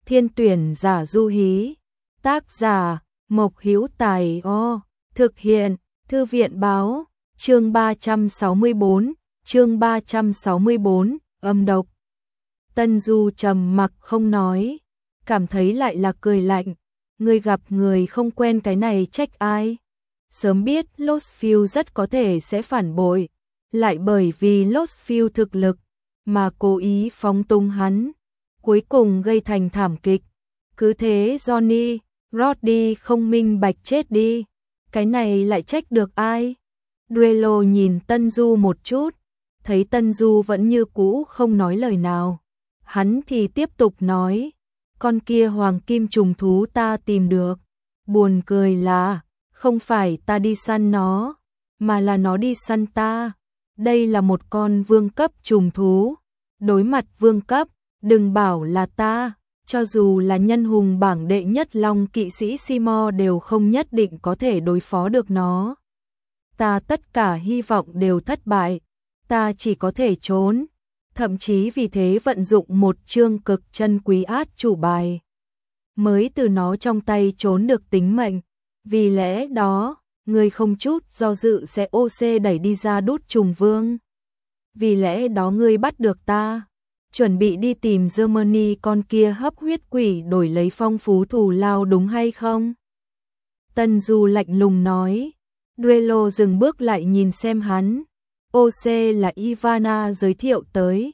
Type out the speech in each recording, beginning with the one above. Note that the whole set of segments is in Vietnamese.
Thiên tuyển giả du hí. Tác giả Mộc Hữu Tài. Thực hiện Thư viện báo. Chương 364, âm độc. Tân Du trầm mặc không nói, cảm thấy lại là cười lạnh. Người gặp người không quen cái này trách ai? Sớm biết Lostfield rất có thể sẽ phản bội, lại bởi vì Lostfield thực lực mà cố ý phóng túng hắn, cuối cùng gây thành thảm kịch. Cứ thế Johnny, Roddy không minh bạch chết đi, cái này lại trách được ai? Drello nhìn Tân Du một chút, thấy Tân Du vẫn như cũ không nói lời nào. Hắn thì tiếp tục nói, con kia hoàng kim trùng thú ta tìm được. Buồn cười là, không phải ta đi săn nó, mà là nó đi săn ta. Đây là một con vương cấp trùng thú. Đối mặt vương cấp, đừng bảo là ta, cho dù là nhân hùng bảng đệ nhất long kỵ sĩ Seymour đều không nhất định có thể đối phó được nó. Ta tất cả hy vọng đều thất bại, ta chỉ có thể trốn, thậm chí vì thế vận dụng một chương cực chân quý át chủ bài, mới từ nó trong tay trốn được tính mệnh. Vì lẽ đó, ngươi không chút do dự sẽ OC đẩy đi ra đút trùng vương. Vì lẽ đó ngươi bắt được ta, chuẩn bị đi tìm Germany con kia hấp huyết quỷ đổi lấy phong phú thù lao đúng hay không? Tân Du lạnh lùng nói. Drello dừng bước lại nhìn xem hắn. OC là Ivana giới thiệu tới.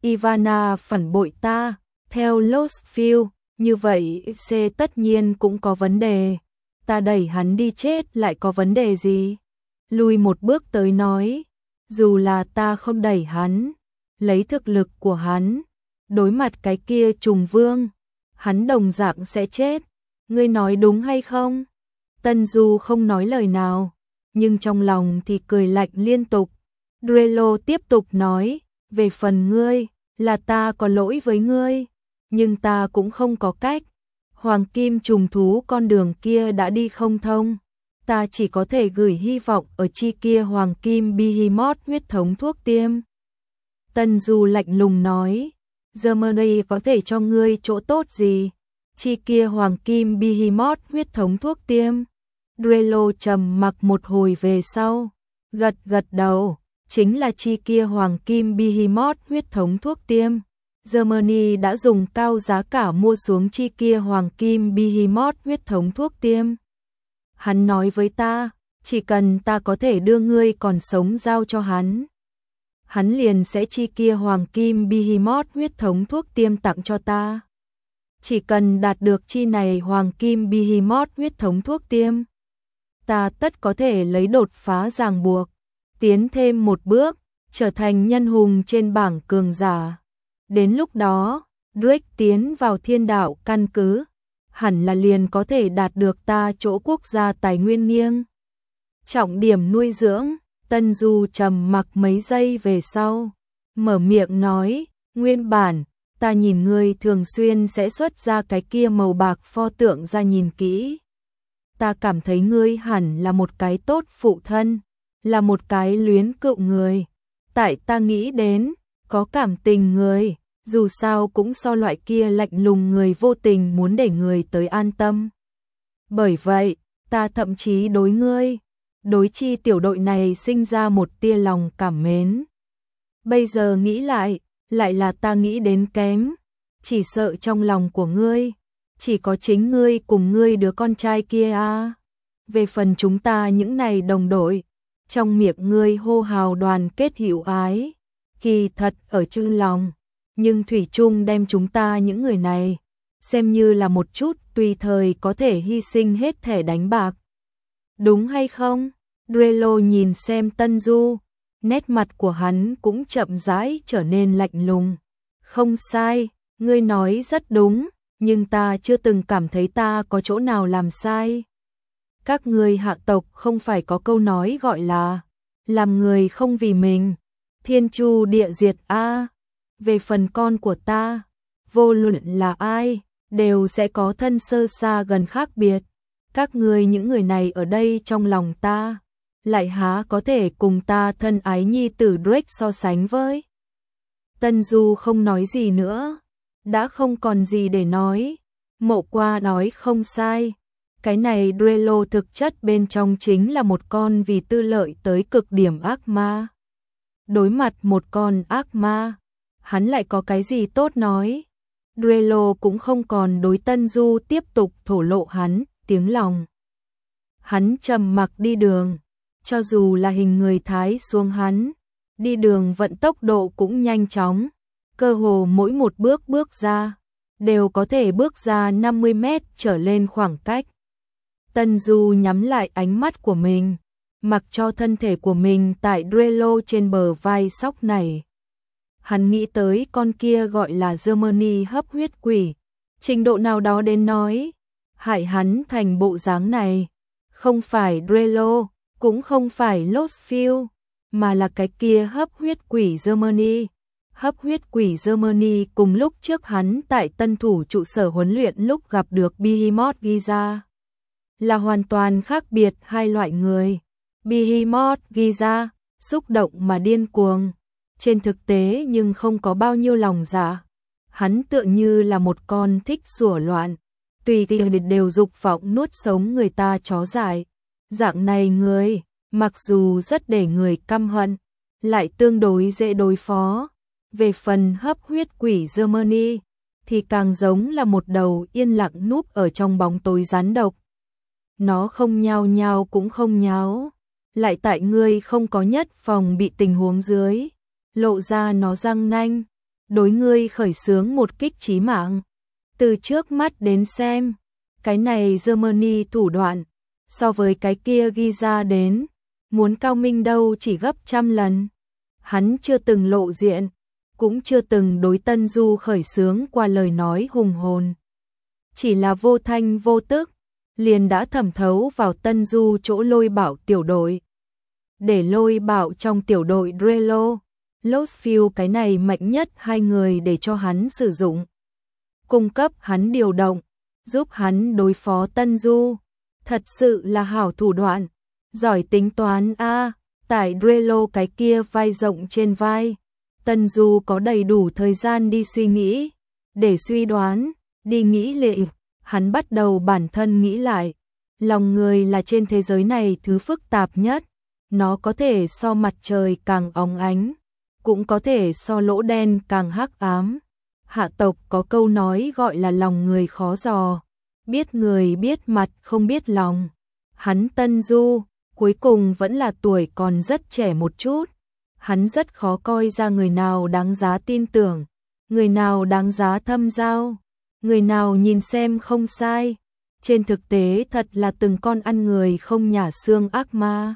Ivana phản bội ta, theo Lostfield, như vậy C tất nhiên cũng có vấn đề. Ta đẩy hắn đi chết lại có vấn đề gì? Lùi một bước tới nói, dù là ta không đẩy hắn, lấy thực lực của hắn, đối mặt cái kia trùng vương, hắn đồng dạng sẽ chết. Ngươi nói đúng hay không? Tân Du không nói lời nào, nhưng trong lòng thì cười lạnh liên tục. Drello tiếp tục nói, về phần ngươi, là ta có lỗi với ngươi, nhưng ta cũng không có cách. Hoàng kim trùng thú con đường kia đã đi không thông, ta chỉ có thể gửi hy vọng ở chi kia hoàng kim behemoth huyết thống thuốc tiêm. Tân Du lạnh lùng nói, Germany có thể cho ngươi chỗ tốt gì? Chi kia hoàng kim behemoth huyết thống thuốc tiêm. Drello trầm mặc một hồi về sau, gật gật đầu, chính là chi kia hoàng kim behemoth huyết thống thuốc tiêm. Germany đã dùng cao giá cả mua xuống chi kia hoàng kim behemoth huyết thống thuốc tiêm. Hắn nói với ta, chỉ cần ta có thể đưa ngươi còn sống giao cho hắn, hắn liền sẽ chi kia hoàng kim behemoth huyết thống thuốc tiêm tặng cho ta. Chỉ cần đạt được chi này hoàng kim behemoth huyết thống thuốc tiêm, ta tất có thể lấy đột phá ràng buộc, tiến thêm một bước, trở thành nhân hùng trên bảng cường giả. Đến lúc đó, Drake tiến vào thiên đạo căn cứ, hẳn là liền có thể đạt được ta chỗ quốc gia tài nguyên nghiêng. Trọng điểm nuôi dưỡng. Tân Du trầm mặc mấy giây về sau, mở miệng nói, nguyên bản, ta nhìn ngươi thường xuyên sẽ xuất ra cái kia màu bạc pho tượng ra nhìn kỹ. Ta cảm thấy ngươi hẳn là một cái tốt phụ thân, là một cái luyến cựu người. Tại ta nghĩ đến, có cảm tình người, dù sao cũng so loại kia lạnh lùng người vô tình muốn để người tới an tâm. Bởi vậy, ta thậm chí đối ngươi, đối chi tiểu đội này sinh ra một tia lòng cảm mến. Bây giờ nghĩ lại là ta nghĩ đến kém, chỉ sợ trong lòng của ngươi, chỉ có chính ngươi cùng ngươi đứa con trai kia à. Về phần chúng ta những này đồng đội, trong miệng ngươi hô hào đoàn kết hữu ái, kỳ thật ở trong lòng, nhưng thủy chung đem chúng ta những người này xem như là một chút tùy thời có thể hy sinh hết thẻ đánh bạc. Đúng hay không? Drello nhìn xem Tân Du, nét mặt của hắn cũng chậm rãi trở nên lạnh lùng. Không sai, ngươi nói rất đúng, nhưng ta chưa từng cảm thấy ta có chỗ nào làm sai. Các ngươi hạ tộc không phải có câu nói gọi là làm người không vì mình, thiên chu địa diệt a. Về phần con của ta, vô luận là ai, đều sẽ có thân sơ xa gần khác biệt. Các ngươi những người này ở đây trong lòng ta, lại há có thể cùng ta thân ái nhi tử Drake so sánh với. Tân Du không nói gì nữa, đã không còn gì để nói, Mộ Qua nói không sai. Cái này Drello thực chất bên trong chính là một con vì tư lợi tới cực điểm ác ma. Đối mặt một con ác ma, hắn lại có cái gì tốt nói. Drello cũng không còn đối Tân Du tiếp tục thổ lộ hắn tiếng lòng. Hắn trầm mặc đi đường, cho dù là hình người thái xuống hắn, đi đường vận tốc độ cũng nhanh chóng, cơ hồ mỗi một bước bước ra, đều có thể bước ra 50 mét trở lên khoảng cách. Tân Du nhắm lại ánh mắt của mình, mặc cho thân thể của mình tại Drello trên bờ vai sóc này. Hắn nghĩ tới con kia gọi là Germany hấp huyết quỷ, trình độ nào đó đến nói, hại hắn thành bộ dáng này. Không phải Drello, cũng không phải Lostfield, mà là cái kia hấp huyết quỷ Germany. Hấp huyết quỷ Germany cùng lúc trước hắn tại tân thủ trụ sở huấn luyện lúc gặp được Behemoth Giza. Là hoàn toàn khác biệt hai loại người. Behemoth Giza, xúc động mà điên cuồng. Trên thực tế nhưng không có bao nhiêu lòng dạ. Hắn tựa như là một con thích sủa loạn. Tùy tiện đều dục vọng nuốt sống người ta chó dại. Dạng này người, mặc dù rất để người căm hận, lại tương đối dễ đối phó. Về phần hấp huyết quỷ Germany, thì càng giống là một đầu yên lặng núp ở trong bóng tối rắn độc. Nó không nhao nhao cũng không nháo, lại tại ngươi không có nhất phòng bị tình huống dưới, lộ ra nó răng nanh, đối ngươi khởi xướng một kích chí mạng. Từ trước mắt đến xem, cái này Germany thủ đoạn, so với cái kia ghi ra đến, muốn cao minh đâu chỉ gấp trăm lần. Hắn chưa từng lộ diện, cũng chưa từng đối Tân Du khởi xướng qua lời nói hùng hồn. Chỉ là vô thanh vô tức, liền đã thẩm thấu vào Tân Du chỗ Lôi Bảo tiểu đội. Để Lôi Bảo trong tiểu đội Drello, Lostfield cái này mạnh nhất hai người để cho hắn sử dụng. Cung cấp hắn điều động, giúp hắn đối phó Tân Du. Thật sự là hảo thủ đoạn, giỏi tính toán a. Tại Drello cái kia vai rộng trên vai, Tân Du có đầy đủ thời gian đi suy nghĩ, để suy đoán, đi nghĩ lệ. Hắn bắt đầu bản thân nghĩ lại, lòng người là trên thế giới này thứ phức tạp nhất, nó có thể so mặt trời càng óng ánh, cũng có thể so lỗ đen càng hắc ám. Hạ tộc có câu nói gọi là lòng người khó dò, biết người biết mặt không biết lòng. Hắn Tân Du, cuối cùng vẫn là tuổi còn rất trẻ một chút. Hắn rất khó coi ra người nào đáng giá tin tưởng, người nào đáng giá thâm giao, người nào nhìn xem không sai. Trên thực tế thật là từng con ăn người không nhả xương ác ma.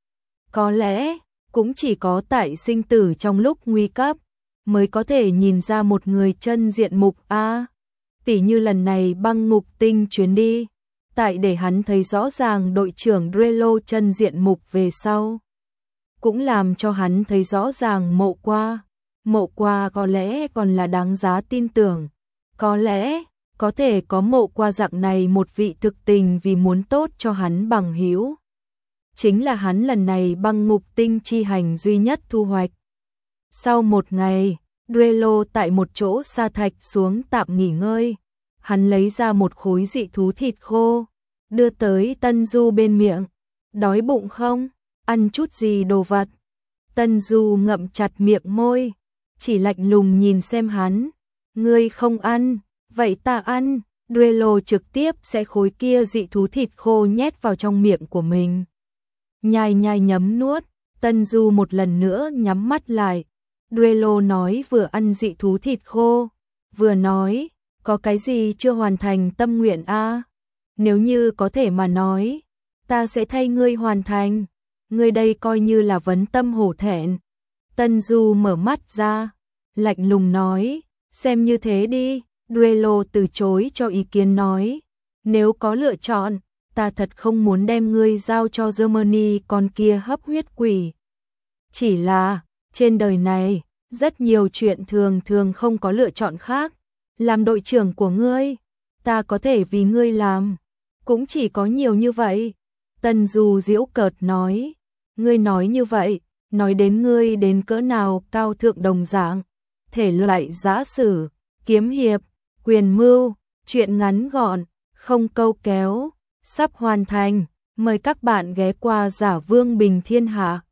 Có lẽ, cũng chỉ có tại sinh tử trong lúc nguy cấp, mới có thể nhìn ra một người chân diện mục a. Tỉ như lần này băng ngục tinh chuyến đi, tại để hắn thấy rõ ràng đội trưởng Drello chân diện mục về sau. Cũng làm cho hắn thấy rõ ràng Mộ Qua có lẽ còn là đáng giá tin tưởng. Có lẽ, có thể có Mộ Qua dạng này một vị thực tình vì muốn tốt cho hắn bằng hữu. Chính là hắn lần này băng ngục tinh chi hành duy nhất thu hoạch. Sau một ngày, Drello tại một chỗ sa thạch xuống tạm nghỉ ngơi. Hắn lấy ra một khối dị thú thịt khô, đưa tới Tân Du bên miệng. Đói bụng không? Ăn chút gì đồ vật? Tân Du ngậm chặt miệng môi, chỉ lạnh lùng nhìn xem hắn. Ngươi không ăn, vậy ta ăn. Drello trực tiếp sẽ khối kia dị thú thịt khô nhét vào trong miệng của mình. Nhai nhai nhấm nuốt, Tân Du một lần nữa nhắm mắt lại. Drello nói vừa ăn dị thú thịt khô, vừa nói, có cái gì chưa hoàn thành tâm nguyện a? Nếu như có thể mà nói, ta sẽ thay ngươi hoàn thành. Ngươi đây coi như là vấn tâm hổ thẹn. Tân Du mở mắt ra, lạnh lùng nói, xem như thế đi. Drello từ chối cho ý kiến nói, nếu có lựa chọn, ta thật không muốn đem ngươi giao cho Germany con kia hấp huyết quỷ. Chỉ là, trên đời này, rất nhiều chuyện thường thường không có lựa chọn khác. Làm đội trưởng của ngươi, ta có thể vì ngươi làm, cũng chỉ có nhiều như vậy. Tân Du giễu cợt nói, ngươi nói như vậy, nói đến ngươi đến cỡ nào cao thượng đồng dạng, thể loại giã sử, kiếm hiệp, quyền mưu, Chuyện ngắn gọn, không câu kéo, sắp hoàn thành. Mời các bạn ghé qua Giả Vương Bình Thiên Hạ.